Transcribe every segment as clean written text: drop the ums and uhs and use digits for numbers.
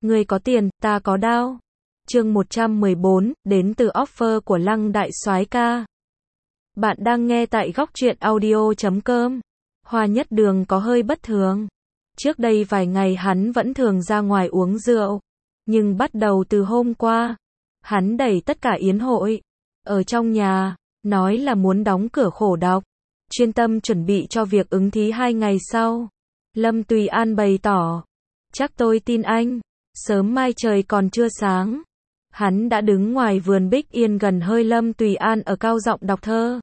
Ngươi có tiền, ta có đao. Chương 114, đến từ offer của Lăng Đại Soái ca. Bạn đang nghe tại góc truyện audio.com. Hoa Nhất Đường có hơi bất thường. Trước đây vài ngày hắn vẫn thường ra ngoài uống rượu. Nhưng bắt đầu từ hôm qua, hắn đẩy tất cả yến hội ở trong nhà, nói là muốn đóng cửa khổ đọc, chuyên tâm chuẩn bị cho việc ứng thí 2 ngày sau. Lâm Tùy An bày tỏ, chắc tôi tin anh. Sớm mai trời còn chưa sáng, hắn đã đứng ngoài vườn bích yên gần hơi Lâm Tùy An ở cao giọng đọc thơ.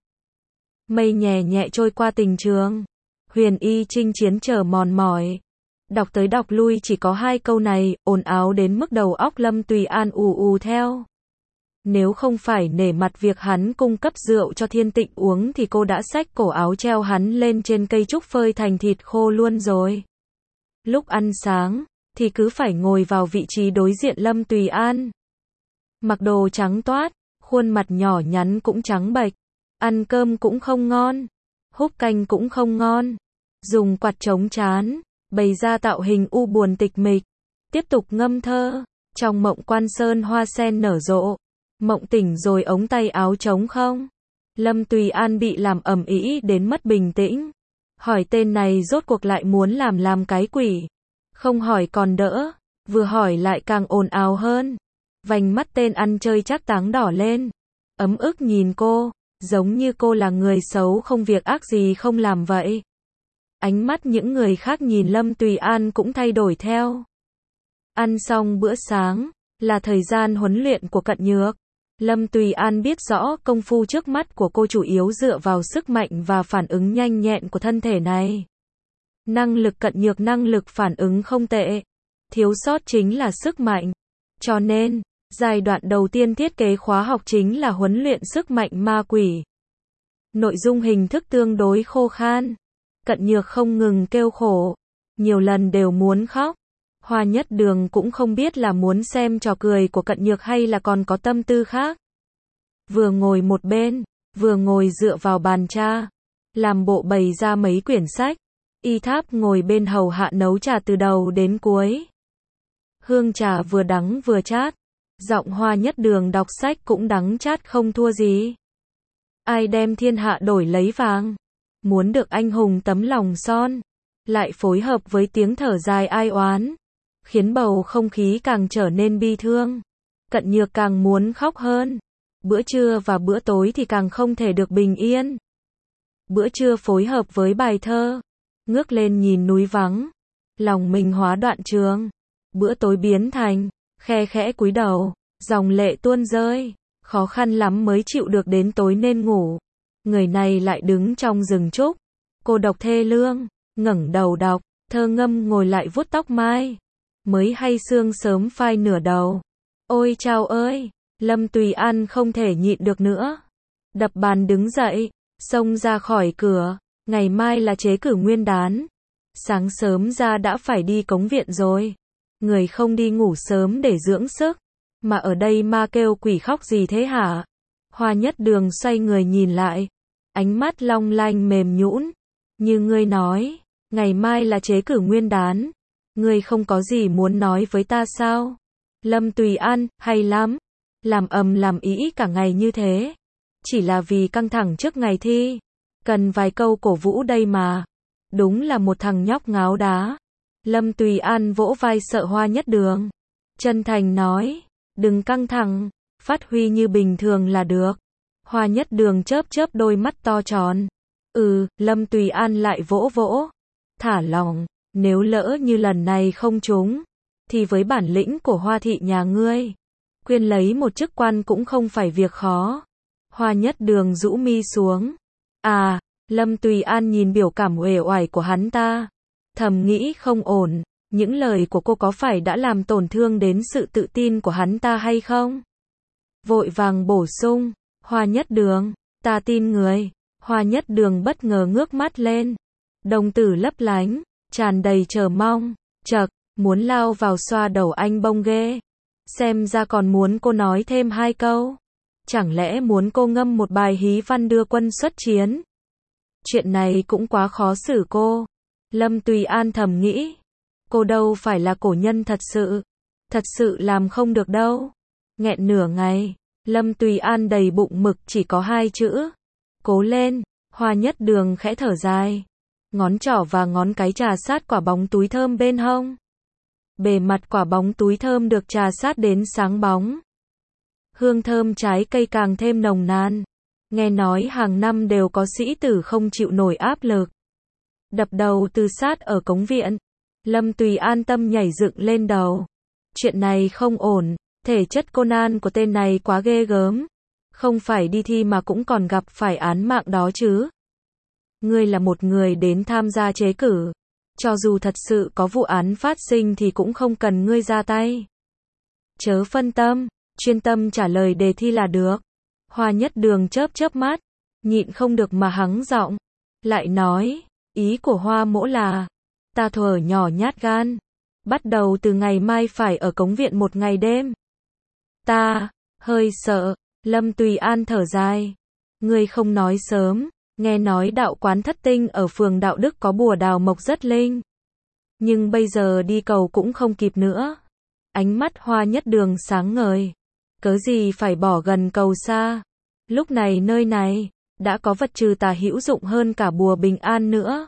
Mây nhẹ nhẹ trôi qua tình trường, huyền y chinh chiến chờ mòn mỏi. Đọc tới đọc lui chỉ có 2 câu này, ồn ào đến mức đầu óc Lâm Tùy An ù ù theo. Nếu không phải nể mặt việc hắn cung cấp rượu cho Thiên Tịnh uống thì cô đã xách cổ áo treo hắn lên trên cây trúc phơi thành thịt khô luôn rồi. Lúc ăn sáng thì cứ phải ngồi vào vị trí đối diện Lâm Tùy An. Mặc đồ trắng toát, khuôn mặt nhỏ nhắn cũng trắng bệch, ăn cơm cũng không ngon, húp canh cũng không ngon, dùng quạt chống trán, bày ra tạo hình u buồn tịch mịch, tiếp tục ngâm thơ, trong mộng quan sơn hoa sen nở rộ, mộng tỉnh rồi ống tay áo trống không. Lâm Tùy An bị làm ầm ĩ đến mất bình tĩnh, hỏi tên này rốt cuộc lại muốn làm cái quỷ. Không hỏi còn đỡ, vừa hỏi lại càng ồn ào hơn. Vành mắt tên ăn chơi chắc táng đỏ lên, ấm ức nhìn cô, giống như cô là người xấu không việc ác gì không làm vậy. Ánh mắt những người khác nhìn Lâm Tùy An cũng thay đổi theo. Ăn xong bữa sáng, là thời gian huấn luyện của Cận Nhược. Lâm Tùy An biết rõ công phu trước mắt của cô chủ yếu dựa vào sức mạnh và phản ứng nhanh nhẹn của thân thể này. Năng lực Cận Nhược năng lực phản ứng không tệ, thiếu sót chính là sức mạnh. Cho nên, giai đoạn đầu tiên thiết kế khóa học chính là huấn luyện sức mạnh ma quỷ. Nội dung hình thức tương đối khô khan. Cận Nhược không ngừng kêu khổ, nhiều lần đều muốn khóc. Hoa Nhất Đường cũng không biết là muốn xem trò cười của Cận Nhược hay là còn có tâm tư khác. Vừa ngồi một bên, vừa ngồi dựa vào bàn trà, làm bộ bày ra mấy quyển sách. Y Tháp ngồi bên hầu hạ nấu trà từ đầu đến cuối. Hương trà vừa đắng vừa chát, giọng Hoa Nhất Đường đọc sách cũng đắng chát không thua gì. Ai đem thiên hạ đổi lấy vàng, muốn được anh hùng tấm lòng son, lại phối hợp với tiếng thở dài ai oán, khiến bầu không khí càng trở nên bi thương. Cận Nhược càng muốn khóc hơn. Bữa trưa và bữa tối thì càng không thể được bình yên. Bữa trưa phối hợp với bài thơ, ngước lên nhìn núi vắng, lòng mình hóa đoạn trường. Bữa tối biến thành, khe khẽ cúi đầu, dòng lệ tuôn rơi, khó khăn lắm mới chịu được đến tối nên ngủ. Người này lại đứng trong rừng trúc, cô độc thê lương, ngẩng đầu đọc, thơ ngâm ngồi lại vuốt tóc mai, mới hay sương sớm phai nửa đầu. Ôi chao ơi, Lâm Tùy An không thể nhịn được nữa. Đập bàn đứng dậy, xông ra khỏi cửa. Ngày mai là chế cử nguyên đán. Sáng sớm ra đã phải đi cống viện rồi. Người không đi ngủ sớm để dưỡng sức. Mà ở đây ma kêu quỷ khóc gì thế hả? Hoa Nhất Đường xoay người nhìn lại. Ánh mắt long lanh mềm nhũn. Như ngươi nói, ngày mai là chế cử nguyên đán. Ngươi không có gì muốn nói với ta sao? Lâm Tùy An, hay lắm. Làm ầm làm ĩ cả ngày như thế. Chỉ là vì căng thẳng trước ngày thi. Cần vài câu cổ vũ đây mà. Đúng là một thằng nhóc ngáo đá. Lâm Tùy An vỗ vai sợ Hoa Nhất Đường. Chân thành nói, đừng căng thẳng, phát huy như bình thường là được. Hoa Nhất Đường chớp chớp đôi mắt to tròn. Lâm Tùy An lại vỗ vỗ. Thả lòng, nếu lỡ như lần này không trúng, thì với bản lĩnh của Hoa thị nhà ngươi, quyên lấy một chức quan cũng không phải việc khó. Hoa Nhất Đường rũ mi xuống. Lâm Tùy An nhìn biểu cảm uể oải của hắn ta, thầm nghĩ không ổn, những lời của cô có phải đã làm tổn thương đến sự tự tin của hắn ta hay không? Vội vàng bổ sung, Hoa Nhất Đường, ta tin người. Hoa Nhất Đường bất ngờ ngước mắt lên, đồng tử lấp lánh, tràn đầy chờ mong, chậc, muốn lao vào xoa đầu anh bông ghê. Xem ra còn muốn cô nói thêm 2 câu. Chẳng lẽ muốn cô ngâm một bài hí văn đưa quân xuất chiến? Chuyện này cũng quá khó xử cô. Lâm Tùy An thầm nghĩ. Cô đâu phải là cổ nhân thật sự. Thật sự làm không được đâu. Nghẹn nửa ngày, Lâm Tùy An đầy bụng mực chỉ có 2 chữ. Cố lên, Hoa Nhất Đường khẽ thở dài. Ngón trỏ và ngón cái trà sát quả bóng túi thơm bên hông. Bề mặt quả bóng túi thơm được trà sát đến sáng bóng. Hương thơm trái cây càng thêm nồng nàn. Nghe nói hàng năm đều có sĩ tử không chịu nổi áp lực. Đập đầu tự sát ở cống viện. Lâm Tùy An tâm nhảy dựng lên đầu. Chuyện này không ổn, thể chất Conan của tên này quá ghê gớm. Không phải đi thi mà cũng còn gặp phải án mạng đó chứ. Ngươi là một người đến tham gia chế cử. Cho dù thật sự có vụ án phát sinh thì cũng không cần ngươi ra tay. Chớ phân tâm, chuyên tâm trả lời đề thi là được. Hoa Nhất Đường chớp chớp mắt, nhịn không được mà hắng giọng. Lại nói, ý của Hoa mỗ là, ta thuở nhỏ nhát gan. Bắt đầu từ ngày mai phải ở cống viện một ngày đêm. Ta, hơi sợ, Lâm Tùy An thở dài. Ngươi không nói sớm, nghe nói đạo quán Thất Tinh ở phường Đạo Đức có bùa đào mộc rất linh. Nhưng bây giờ đi cầu cũng không kịp nữa. Ánh mắt Hoa Nhất Đường sáng ngời. Cớ gì phải bỏ gần cầu xa. Lúc này nơi này, đã có vật trừ tà hữu dụng hơn cả bùa bình an nữa.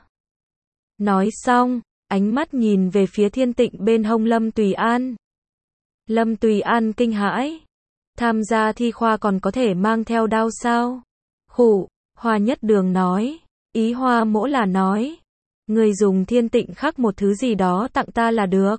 Nói xong, ánh mắt nhìn về phía Thiên Tịnh bên hông Lâm Tùy An. Lâm Tùy An kinh hãi. Tham gia thi khoa còn có thể mang theo đao sao? Khụ, Hoa Nhất Đường nói. Ý Hoa mỗ là nói. Người dùng Thiên Tịnh khắc một thứ gì đó tặng ta là được.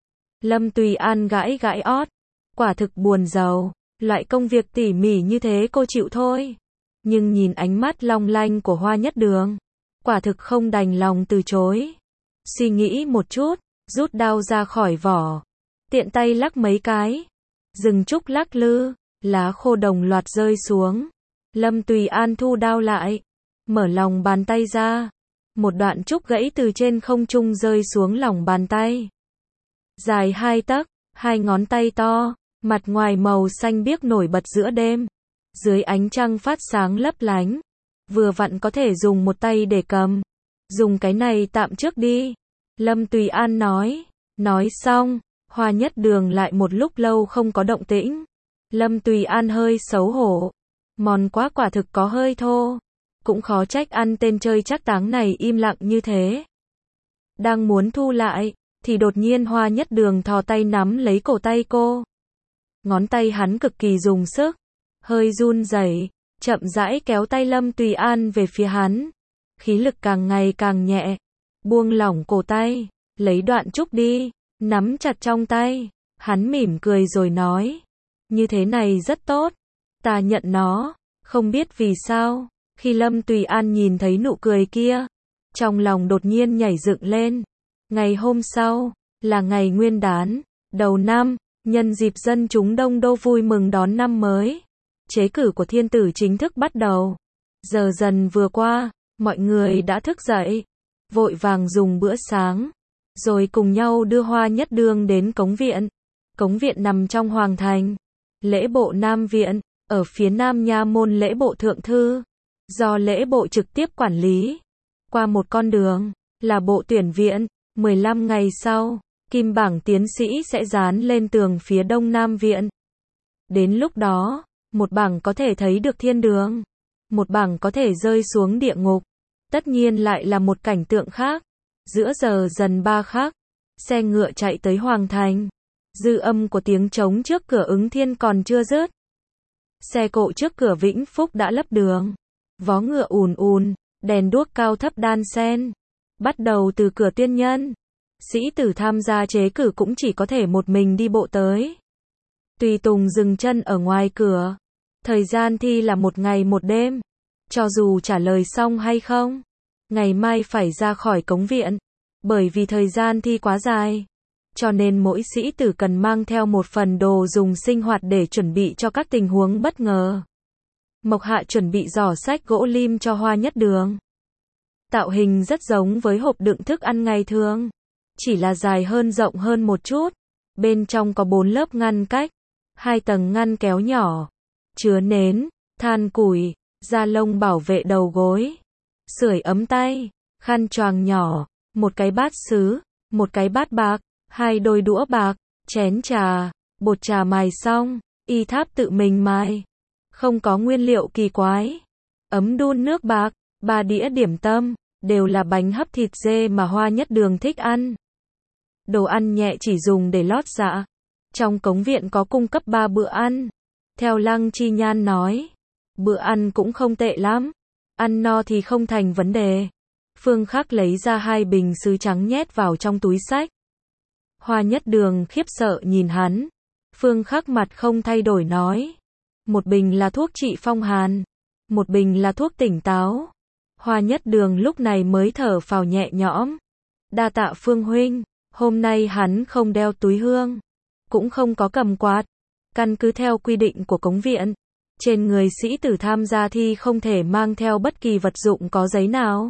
Lâm Tùy An gãi gãi ót. Quả thực buồn rầu. Loại công việc tỉ mỉ như thế cô chịu thôi. Nhưng nhìn ánh mắt long lanh của Hoa Nhất Đường. Quả thực không đành lòng từ chối. Suy nghĩ một chút, rút đao ra khỏi vỏ. Tiện tay lắc mấy cái. Rừng trúc lắc lư, lá khô đồng loạt rơi xuống. Lâm Tùy An thu đao lại. Mở lòng bàn tay ra. Một đoạn trúc gãy từ trên không trung rơi xuống lòng bàn tay. Dài 2 tấc, 2 ngón tay to. Mặt ngoài màu xanh biếc nổi bật giữa đêm. Dưới ánh trăng phát sáng lấp lánh. Vừa vặn có thể dùng một tay để cầm. Dùng cái này tạm trước đi. Lâm Tùy An nói. Nói xong, Hoa Nhất Đường lại một lúc lâu không có động tĩnh. Lâm Tùy An hơi xấu hổ. Mòn quá quả thực có hơi thô. Cũng khó trách ăn tên chơi trác táng này im lặng như thế. Đang muốn thu lại, thì đột nhiên Hoa Nhất Đường thò tay nắm lấy cổ tay cô. Ngón tay hắn cực kỳ dùng sức. Hơi run rẩy, chậm rãi kéo tay Lâm Tùy An về phía hắn. Khí lực càng ngày càng nhẹ. Buông lỏng cổ tay, lấy đoạn trúc đi, nắm chặt trong tay. Hắn mỉm cười rồi nói. Như thế này rất tốt. Ta nhận nó. Không biết vì sao, khi Lâm Tùy An nhìn thấy nụ cười kia, trong lòng đột nhiên nhảy dựng lên. Ngày hôm sau, là ngày Nguyên Đán, đầu năm, nhân dịp dân chúng đông đô vui mừng đón năm mới. Chế cử của thiên tử chính thức bắt đầu. Giờ dần vừa qua, mọi người đã thức dậy, vội vàng dùng bữa sáng, rồi cùng nhau đưa Hoa Nhất Đường đến cống viện. Cống viện nằm trong hoàng thành. Lễ bộ Nam Viện, ở phía nam nha môn lễ bộ Thượng Thư, do lễ bộ trực tiếp quản lý. Qua một con đường, là bộ tuyển viện. 15 ngày sau, kim bảng tiến sĩ sẽ dán lên tường phía đông Nam Viện. Đến lúc đó, một bảng có thể thấy được thiên đường, một bảng có thể rơi xuống địa ngục. Tất nhiên lại là một cảnh tượng khác. Giữa giờ dần 3 khắc, xe ngựa chạy tới hoàng thành. Dư âm của tiếng trống trước cửa Ứng Thiên còn chưa dứt. Xe cộ trước cửa Vĩnh Phúc đã lấp đường. Vó ngựa ùn ùn, đèn đuốc cao thấp đan xen. Bắt đầu từ cửa Tuyên Nhân, sĩ tử tham gia chế cử cũng chỉ có thể một mình đi bộ tới. Tùy tùng dừng chân ở ngoài cửa. Thời gian thi là 1 ngày 1 đêm. Cho dù trả lời xong hay không, ngày mai phải ra khỏi cống viện. Bởi vì thời gian thi quá dài, cho nên mỗi sĩ tử cần mang theo một phần đồ dùng sinh hoạt để chuẩn bị cho các tình huống bất ngờ. Mộc Hạ chuẩn bị giỏ sách gỗ lim cho Hoa Nhất Đường. Tạo hình rất giống với hộp đựng thức ăn ngày thường, chỉ là dài hơn rộng hơn một chút. Bên trong có 4 lớp ngăn cách, 2 tầng ngăn kéo nhỏ, chứa nến, than củi, da lông bảo vệ đầu gối, sưởi ấm tay, khăn choàng nhỏ, một cái bát sứ, một cái bát bạc, 2 đôi đũa bạc, chén trà, bột trà mài xong, Y Tháp tự mình mài. Không có nguyên liệu kỳ quái. Ấm đun nước bạc, 3 đĩa điểm tâm, đều là bánh hấp thịt dê mà Hoa Nhất Đường thích ăn. Đồ ăn nhẹ chỉ dùng để lót dạ. Trong cống viện có cung cấp 3 bữa ăn. Theo Lăng Chi Nhan nói, bữa ăn cũng không tệ lắm. Ăn no thì không thành vấn đề. Phương Khắc lấy ra 2 bình sứ trắng nhét vào trong túi xách. Hoa Nhất Đường khiếp sợ nhìn hắn. Phương Khắc mặt không thay đổi nói. Một bình là thuốc trị phong hàn. Một bình là thuốc tỉnh táo. Hoa Nhất Đường lúc này mới thở phào nhẹ nhõm. Đa tạ Phương huynh. Hôm nay hắn không đeo túi hương. Cũng không có cầm quạt. Căn cứ theo quy định của cống viện. Trên người sĩ tử tham gia thi không thể mang theo bất kỳ vật dụng có giấy nào.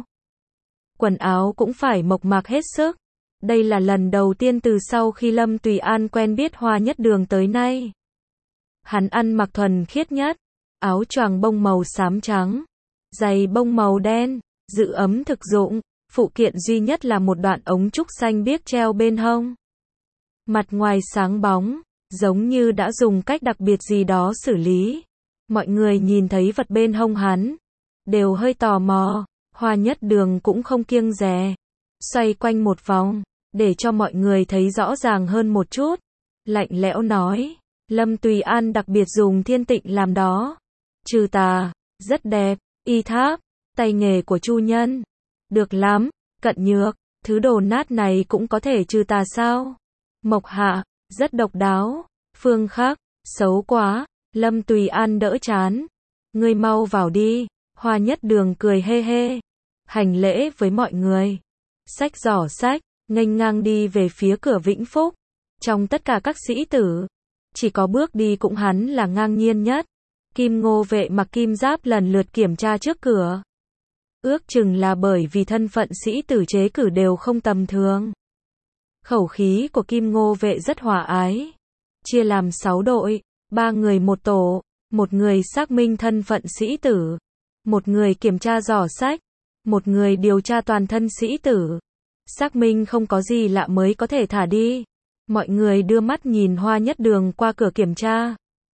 Quần áo cũng phải mộc mạc hết sức. Đây là lần đầu tiên từ sau khi Lâm Tùy An quen biết Hoa Nhất Đường tới nay. Hắn ăn mặc thuần khiết nhất. Áo choàng bông màu xám trắng. Giày bông màu đen. Giữ ấm thực dụng. Phụ kiện duy nhất là một đoạn ống trúc xanh biếc treo bên hông. Mặt ngoài sáng bóng. Giống như đã dùng cách đặc biệt gì đó xử lý. Mọi người nhìn thấy vật bên hông hắn. Đều hơi tò mò. Hoa Nhất Đường cũng không kiêng dè. Xoay quanh một vòng. Để cho mọi người thấy rõ ràng hơn một chút. Lạnh lẽo nói. Lâm Tùy An đặc biệt dùng thiên tịnh làm đó. Trừ tà. Rất đẹp. Y Tháp. Tay nghề của Chu Nhân. Được lắm. Cận Nhược. Thứ đồ nát này cũng có thể trừ tà sao? Mộc Hạ. Rất độc đáo. Phương Khắc. Xấu quá. Lâm Tùy An đỡ chán. Ngươi mau vào đi. Hoa Nhất Đường cười hê hê. Hành lễ với mọi người. Xách giỏ sách. Nghênh ngang đi về phía cửa Vĩnh Phúc. Trong tất cả các sĩ tử. Chỉ có bước đi cũng hắn là ngang nhiên nhất. Kim Ngô vệ mặc kim giáp lần lượt kiểm tra trước cửa. Ước chừng là bởi vì thân phận sĩ tử chế cử đều không tầm thường. Khẩu khí của Kim Ngô vệ rất hòa ái. Chia làm 6 đội, 3 người một tổ, một người xác minh thân phận sĩ tử, một người kiểm tra giỏ sách, một người điều tra toàn thân sĩ tử. Xác minh không có gì lạ mới có thể thả đi. Mọi người đưa mắt nhìn Hoa Nhất Đường qua cửa kiểm tra.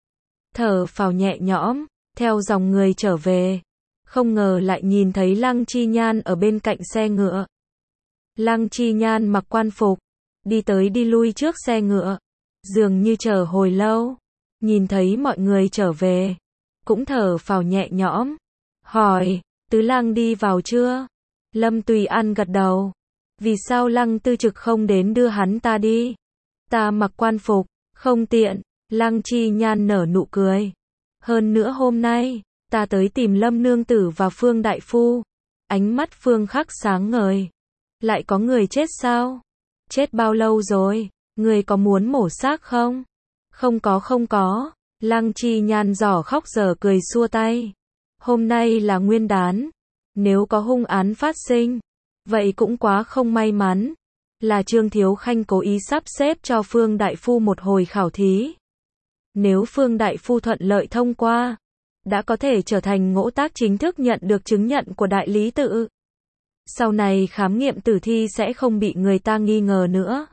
Thở phào nhẹ nhõm, theo dòng người trở về. Không ngờ lại nhìn thấy Lăng Chi Nhan ở bên cạnh xe ngựa. Lăng Chi Nhan mặc quan phục, đi tới đi lui trước xe ngựa. Dường như chờ hồi lâu. Nhìn thấy mọi người trở về. Cũng thở phào nhẹ nhõm. Hỏi, Tứ Lang đi vào chưa? Lâm Tùy An gật đầu. Vì sao Lăng Tư Trực không đến đưa hắn ta đi? Ta mặc quan phục, không tiện. Lăng Chi Nhan nở nụ cười. Hơn nữa hôm nay, ta tới tìm Lâm Nương Tử và Phương Đại Phu. Ánh mắt Phương Khắc sáng ngời. Lại có người chết sao? Chết bao lâu rồi? Người có muốn mổ xác không? Không có. Lăng Chi Nhan giỏ khóc dở cười xua tay. Hôm nay là Nguyên Đán. Nếu có hung án phát sinh, vậy cũng quá không may mắn. Là Trương Thiếu Khanh cố ý sắp xếp cho Phương Đại Phu một hồi khảo thí. Nếu Phương Đại Phu thuận lợi thông qua, đã có thể trở thành ngỗ tác chính thức nhận được chứng nhận của đại lý tự. Sau này khám nghiệm tử thi sẽ không bị người ta nghi ngờ nữa.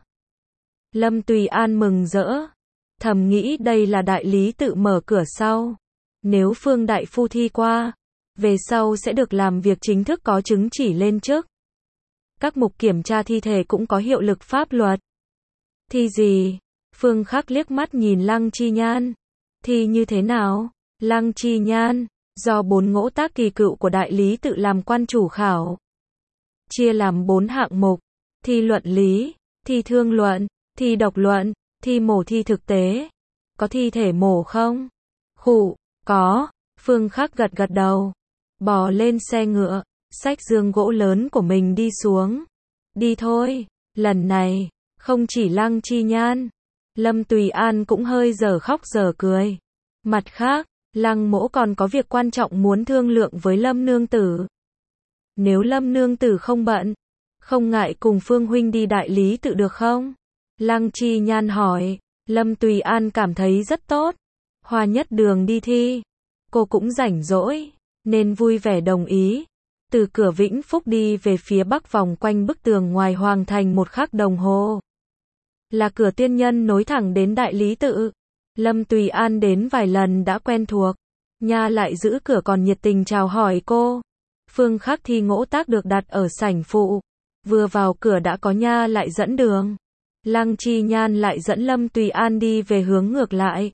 Lâm Tùy An mừng rỡ. Thầm nghĩ đây là đại lý tự mở cửa sau. Nếu Phương Đại Phu thi qua, về sau sẽ được làm việc chính thức có chứng chỉ lên chức. Các mục kiểm tra thi thể cũng có hiệu lực pháp luật. Thi gì? Phương Khắc liếc mắt nhìn Lăng Chi Nhan. Thi như thế nào? Lăng Chi Nhan, do 4 ngỗ tác kỳ cựu của đại lý tự làm quan chủ khảo. Chia làm 4 hạng mục. Thi luận lý, thi thương luận, thi độc luận, thi mổ thi thực tế. Có thi thể mổ không? Khụ, có. Phương Khắc gật đầu. Bò lên xe ngựa, xách giường gỗ lớn của mình đi xuống. Đi thôi. Lần này, không chỉ Lăng Chi Nhan, Lâm Tùy An cũng hơi dở khóc dở cười. Mặt khác, Lăng mỗ còn có việc quan trọng muốn thương lượng với Lâm Nương Tử. Nếu Lâm Nương Tử không bận, không ngại cùng Phương huynh đi đại lý tự được không? Lăng Chi Nhan hỏi. Lâm Tùy An cảm thấy rất tốt. Hoa Nhất Đường đi thi, cô cũng rảnh rỗi, nên vui vẻ đồng ý. Từ cửa Vĩnh Phúc đi về phía bắc vòng quanh bức tường ngoài hoàng thành 1 khắc đồng hồ. là cửa tiên nhân nối thẳng đến đại lý tự. Lâm Tùy An đến vài lần đã quen thuộc. Nha lại giữ cửa còn nhiệt tình chào hỏi cô. Phương Khắc Thi ngỗ tác được đặt ở sảnh phụ. Vừa vào cửa đã có Nha lại dẫn đường. Lăng Chi Nhan lại dẫn Lâm Tùy An đi về hướng ngược lại.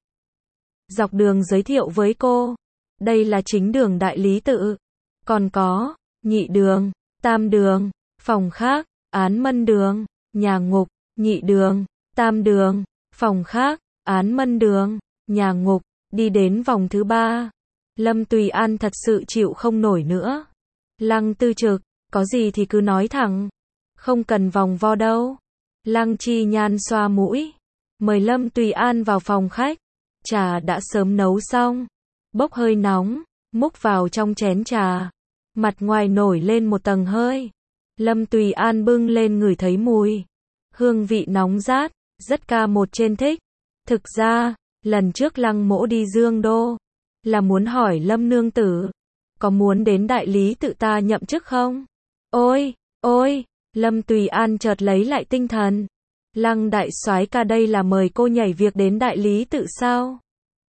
Dọc đường giới thiệu với cô. Đây là chính đường đại lý tự. Còn có nhị đường, tam đường, phòng khác, án mân đường, nhà ngục, nhị đường, tam đường, phòng khác, án mân đường, nhà ngục. Đi đến vòng thứ 3. Lâm Tùy An thật sự chịu không nổi nữa. Lăng Tư Trực, có gì thì cứ nói thẳng. Không cần vòng vo đâu. Lăng Chi Nhan xoa mũi. Mời Lâm Tùy An vào phòng khách. Trà đã sớm nấu xong. Bốc hơi nóng, múc vào trong chén trà. Mặt ngoài nổi lên một tầng hơi. Lâm Tùy An bưng lên ngửi thấy mùi. Hương vị nóng rát, rất ca một trên thích. Thực ra, lần trước Lăng Mỗ đi Dương Đô, là muốn hỏi Lâm nương tử, có muốn đến đại lý tự ta nhậm chức không? Ôi, ôi, Lâm Tùy An chợt lấy lại tinh thần. Lăng đại soái ca đây là mời cô nhảy việc đến đại lý tự sao?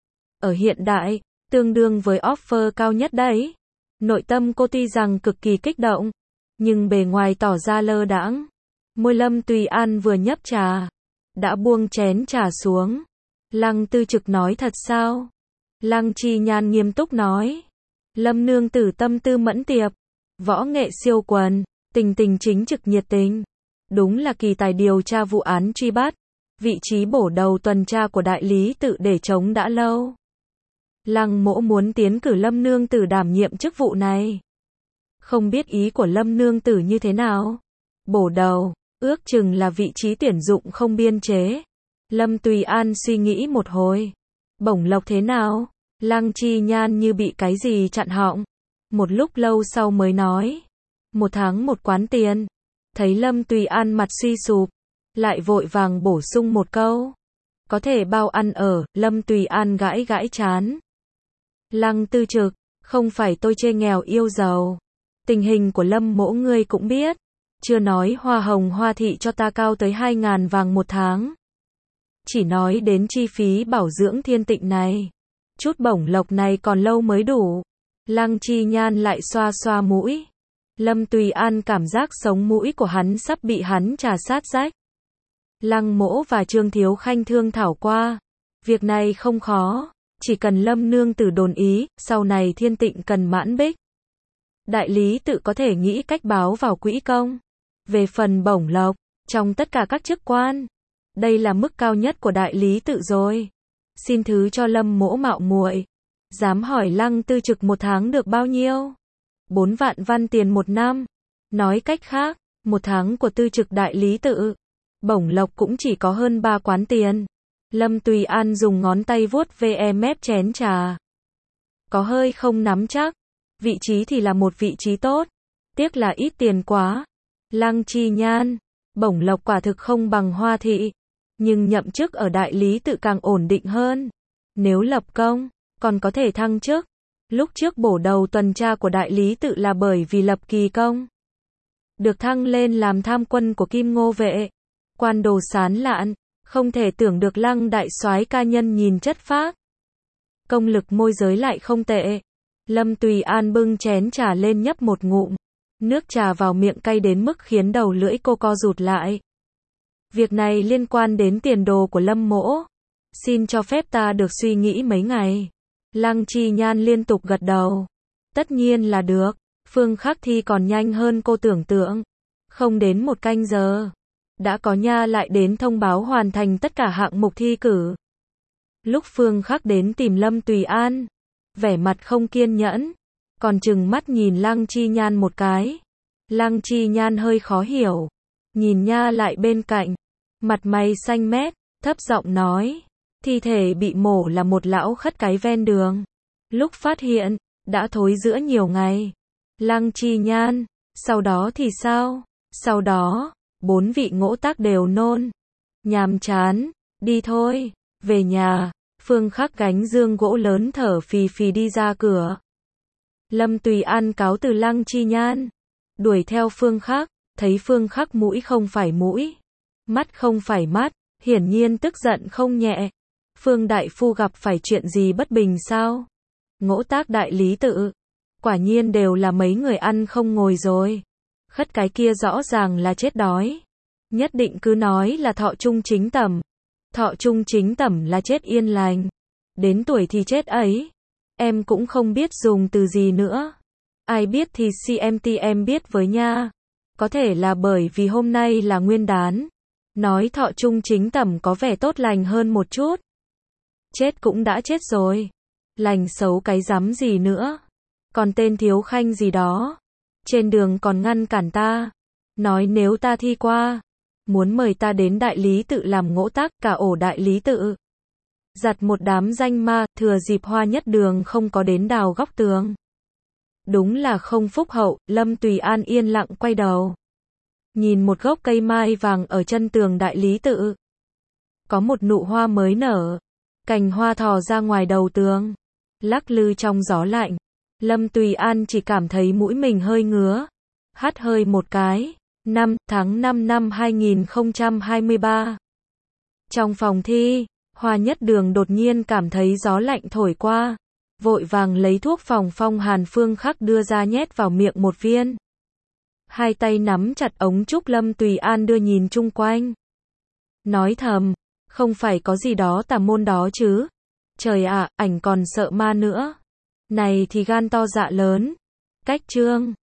Ở hiện đại, tương đương với offer cao nhất đấy. Nội tâm cô tuy rằng cực kỳ kích động, nhưng bề ngoài tỏ ra lơ đãng. Môi Lâm Tùy An vừa nhấp trà, đã buông chén trà xuống. Lăng Tư Trực nói thật sao? Lăng Chi Nhan nghiêm túc nói. Lâm nương tử tâm tư mẫn tiệp, võ nghệ siêu quần, tình tình chính trực nhiệt tình. Đúng là kỳ tài điều tra vụ án truy bắt. Vị trí bổ đầu tuần tra của đại lý tự để trống đã lâu. Lăng Mỗ muốn tiến cử Lâm nương tử đảm nhiệm chức vụ này. Không biết ý của Lâm nương tử như thế nào? Bổ đầu, ước chừng là vị trí tuyển dụng không biên chế. Lâm Tùy An suy nghĩ một hồi. Bổng lộc thế nào? Lăng Chi Nhan như bị cái gì chặn họng. Một lúc lâu sau mới nói. 1 tháng 1 quán tiền. Thấy Lâm Tùy An mặt suy sụp, lại vội vàng bổ sung một câu. Có thể bao ăn ở. Lâm Tùy An gãi gãi chán. Lăng Tư Trực, không phải tôi chê nghèo yêu giàu. Tình hình của Lâm Mỗ ngươi cũng biết. Chưa nói hoa hồng hoa thị cho ta cao tới 2.000 vàng 1 tháng. Chỉ nói đến chi phí bảo dưỡng thiên tịnh này. Chút bổng lộc này còn lâu mới đủ. Lăng Chi Nhan lại xoa xoa mũi. Lâm Tùy An cảm giác sống mũi của hắn sắp bị hắn trà sát rách. Lăng Mỗ và Trương Thiếu Khanh thương thảo qua. Việc này không khó. Chỉ cần Lâm nương tử đồn ý, sau này thiên tịnh cần mãn bích. Đại lý tự có thể nghĩ cách báo vào quỹ công. Về phần bổng lộc, trong tất cả các chức quan, đây là mức cao nhất của đại lý tự rồi. Xin thứ cho Lâm Mỗ mạo muội. Dám hỏi Lăng Tư Trực 1 tháng được bao nhiêu? 4 vạn văn tiền 1 năm. Nói cách khác, 1 tháng của Tư Trực đại lý tự, bổng lộc cũng chỉ có hơn 3 quán tiền. Lâm Tùy An dùng ngón tay vuốt ve mép chén trà. Có hơi không nắm chắc. Vị trí thì là một vị trí tốt. Tiếc là ít tiền quá. Lăng Chi Nhan, bổng lộc quả thực không bằng Hoa thị. Nhưng nhậm chức ở đại lý tự càng ổn định hơn. Nếu lập công, còn có thể thăng chức. Lúc trước bổ đầu tuần tra của đại lý tự là bởi vì lập kỳ công. Được thăng lên làm tham quân của Kim Ngô vệ. Quan đồ sán lạn, không thể tưởng được Lăng đại soái ca nhân nhìn chất phác. Công lực môi giới lại không tệ. Lâm Tùy An bưng chén trà lên nhấp một ngụm. Nước trà vào miệng cay đến mức khiến đầu lưỡi cô co rụt lại. Việc này liên quan đến tiền đồ của Lâm Mỗ. Xin cho phép ta được suy nghĩ mấy ngày. Lăng Chi Nhan liên tục gật đầu. Tất nhiên là được. Phương Khắc Thi còn nhanh hơn cô tưởng tượng. Không đến 1 canh giờ. Đã có Nha lại đến thông báo hoàn thành tất cả hạng mục thi cử. Lúc Phương Khắc đến tìm Lâm Tùy An, vẻ mặt không kiên nhẫn, còn chừng mắt nhìn Lăng Chi Nhan một cái. Lăng Chi Nhan hơi khó hiểu, nhìn Nha lại bên cạnh, mặt mày xanh mét, thấp giọng nói, thi thể bị mổ là một lão khất cái ven đường. Lúc phát hiện, đã thối rữa nhiều ngày. Lăng Chi Nhan, sau đó thì sao? Sau đó, 4 vị ngỗ tác đều nôn. Nhàm chán, đi thôi, về nhà. Phương Khắc gánh dương gỗ lớn thở phì phì đi ra cửa. Lâm Tùy An cáo từ Lăng Chi Nhan, đuổi theo Phương Khắc, thấy Phương Khắc mũi không phải mũi, mắt không phải mắt, hiển nhiên tức giận không nhẹ. Phương đại phu gặp phải chuyện gì bất bình sao? Ngỗ Tác đại lý tự. Quả nhiên đều là mấy người ăn không ngồi rồi. Khất cái kia rõ ràng là chết đói. Nhất định cứ nói là thọ trung chính tẩm. Thọ trung chính tẩm là chết yên lành. Đến tuổi thì chết ấy. Em cũng không biết dùng từ gì nữa. Ai biết thì CMT em biết với nha. Có thể là bởi vì hôm nay là nguyên đán. Nói thọ trung chính tẩm có vẻ tốt lành hơn một chút. Chết cũng đã chết rồi. Lành xấu cái rắm gì nữa. Còn tên thiếu khanh gì đó. Trên đường còn ngăn cản ta. Nói nếu ta thi qua. Muốn mời ta đến đại lý tự làm Ngỗ Tác, cả ổ đại lý tự. Giặt một đám danh ma, thừa dịp Hoa Nhất Đường không có đến đào góc tường. Đúng là không phúc hậu, Lâm Tùy An yên lặng quay đầu. Nhìn một gốc cây mai vàng ở chân tường đại lý tự. Có một nụ hoa mới nở. Cành hoa thò ra ngoài đầu tường. Lắc lư trong gió lạnh. Lâm Tùy An chỉ cảm thấy mũi mình hơi ngứa. Hắt hơi một cái. 5 tháng 5 năm 2023. Trong phòng thi, Hoa Nhất Đường đột nhiên cảm thấy gió lạnh thổi qua. Vội vàng lấy thuốc phòng phong hàn phương khắc đưa ra nhét vào miệng một viên. Hai tay nắm chặt ống trúc, Lâm Tùy An đưa nhìn chung quanh. Nói thầm, không phải có gì đó tà môn đó chứ. Trời ạ, ảnh còn sợ ma nữa. Này thì gan to dạ lớn. Cách chương